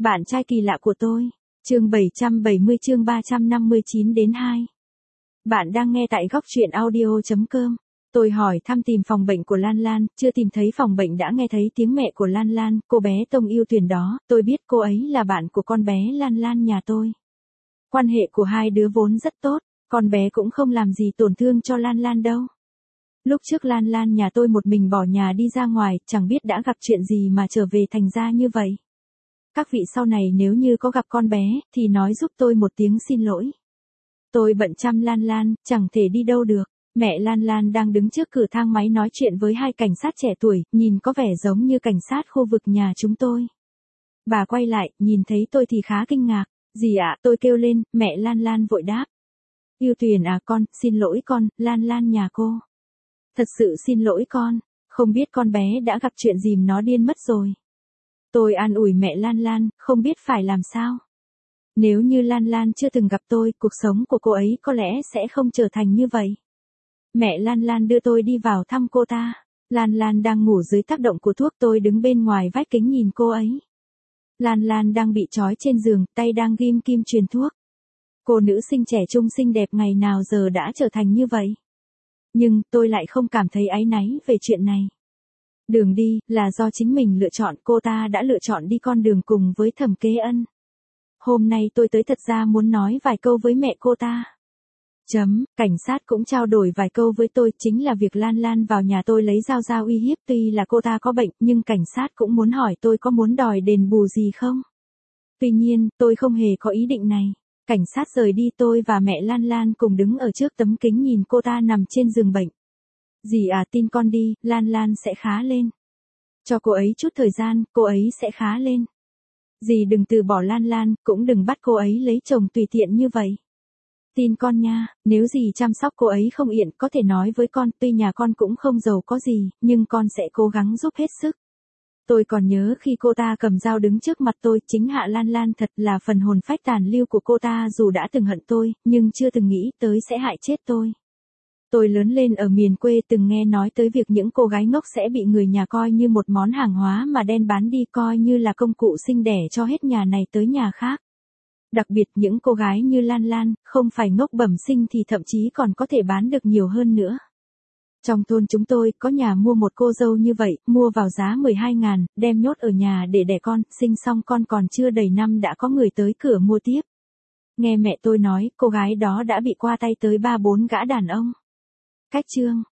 Bạn trai kỳ lạ của tôi. Chương 770 chương 359 đến 2. Bạn đang nghe tại góc truyện audio.com. Tôi hỏi thăm tìm phòng bệnh của Lan Lan, chưa tìm thấy phòng bệnh đã nghe thấy tiếng mẹ của Lan Lan, cô bé Tông Yêu Tuyền đó, tôi biết cô ấy là bạn của con bé Lan Lan nhà tôi. Quan hệ của hai đứa vốn rất tốt, con bé cũng không làm gì tổn thương cho Lan Lan đâu. Lúc trước Lan Lan nhà tôi một mình bỏ nhà đi ra ngoài, chẳng biết đã gặp chuyện gì mà trở về thành ra như vậy. Các vị sau này nếu như có gặp con bé, thì nói giúp tôi một tiếng xin lỗi. Tôi bận chăm Lan Lan, chẳng thể đi đâu được. Mẹ Lan Lan đang đứng trước cửa thang máy nói chuyện với hai cảnh sát trẻ tuổi, nhìn có vẻ giống như cảnh sát khu vực nhà chúng tôi. Bà quay lại, nhìn thấy tôi thì khá kinh ngạc. Gì ạ? Tôi kêu lên, mẹ Lan Lan vội đáp. Yêu Tuyền à con, xin lỗi con, Lan Lan nhà cô. Thật sự xin lỗi con, không biết con bé đã gặp chuyện gì nó điên mất rồi. Tôi an ủi mẹ Lan Lan, không biết phải làm sao. Nếu như Lan Lan chưa từng gặp tôi, cuộc sống của cô ấy có lẽ sẽ không trở thành như vậy. Mẹ Lan Lan đưa tôi đi vào thăm cô ta. Lan Lan đang ngủ dưới tác động của thuốc, tôi đứng bên ngoài vách kính nhìn cô ấy. Lan Lan đang bị trói trên giường, tay đang ghim kim truyền thuốc. Cô nữ sinh trẻ trung xinh đẹp ngày nào giờ đã trở thành như vậy. Nhưng tôi lại không cảm thấy áy náy về chuyện này. Đường đi là do chính mình lựa chọn, cô ta đã lựa chọn đi con đường cùng với Thẩm Kế Ân. Hôm nay tôi tới thật ra muốn nói vài câu với mẹ cô ta. Cảnh sát cũng trao đổi vài câu với tôi, chính là việc Lan Lan vào nhà tôi lấy dao ra uy hiếp, tuy là cô ta có bệnh nhưng cảnh sát cũng muốn hỏi tôi có muốn đòi đền bù gì không. Tuy nhiên, tôi không hề có ý định này. Cảnh sát rời đi, tôi và mẹ Lan Lan cùng đứng ở trước tấm kính nhìn cô ta nằm trên giường bệnh. Dì à, tin con đi, Lan Lan sẽ khá lên. Cho cô ấy chút thời gian, cô ấy sẽ khá lên. Dì đừng từ bỏ Lan Lan, cũng đừng bắt cô ấy lấy chồng tùy tiện như vậy. Tin con nha, nếu dì chăm sóc cô ấy không yên, có thể nói với con, tuy nhà con cũng không giàu có gì, nhưng con sẽ cố gắng giúp hết sức. Tôi còn nhớ khi cô ta cầm dao đứng trước mặt tôi, chính hạ Lan Lan thật là phần hồn phách tàn lưu của cô ta, dù đã từng hận tôi, nhưng chưa từng nghĩ tới sẽ hại chết tôi. Tôi lớn lên ở miền quê, từng nghe nói tới việc những cô gái ngốc sẽ bị người nhà coi như một món hàng hóa mà đem bán đi, coi như là công cụ sinh đẻ cho hết nhà này tới nhà khác. Đặc biệt những cô gái như Lan Lan, không phải ngốc bẩm sinh thì thậm chí còn có thể bán được nhiều hơn nữa. Trong thôn chúng tôi, có nhà mua một cô dâu như vậy, mua vào giá 12.000, đem nhốt ở nhà để đẻ con, sinh xong con còn chưa đầy năm đã có người tới cửa mua tiếp. Nghe mẹ tôi nói, cô gái đó đã bị qua tay tới 3-4 gã đàn ông. Cách chương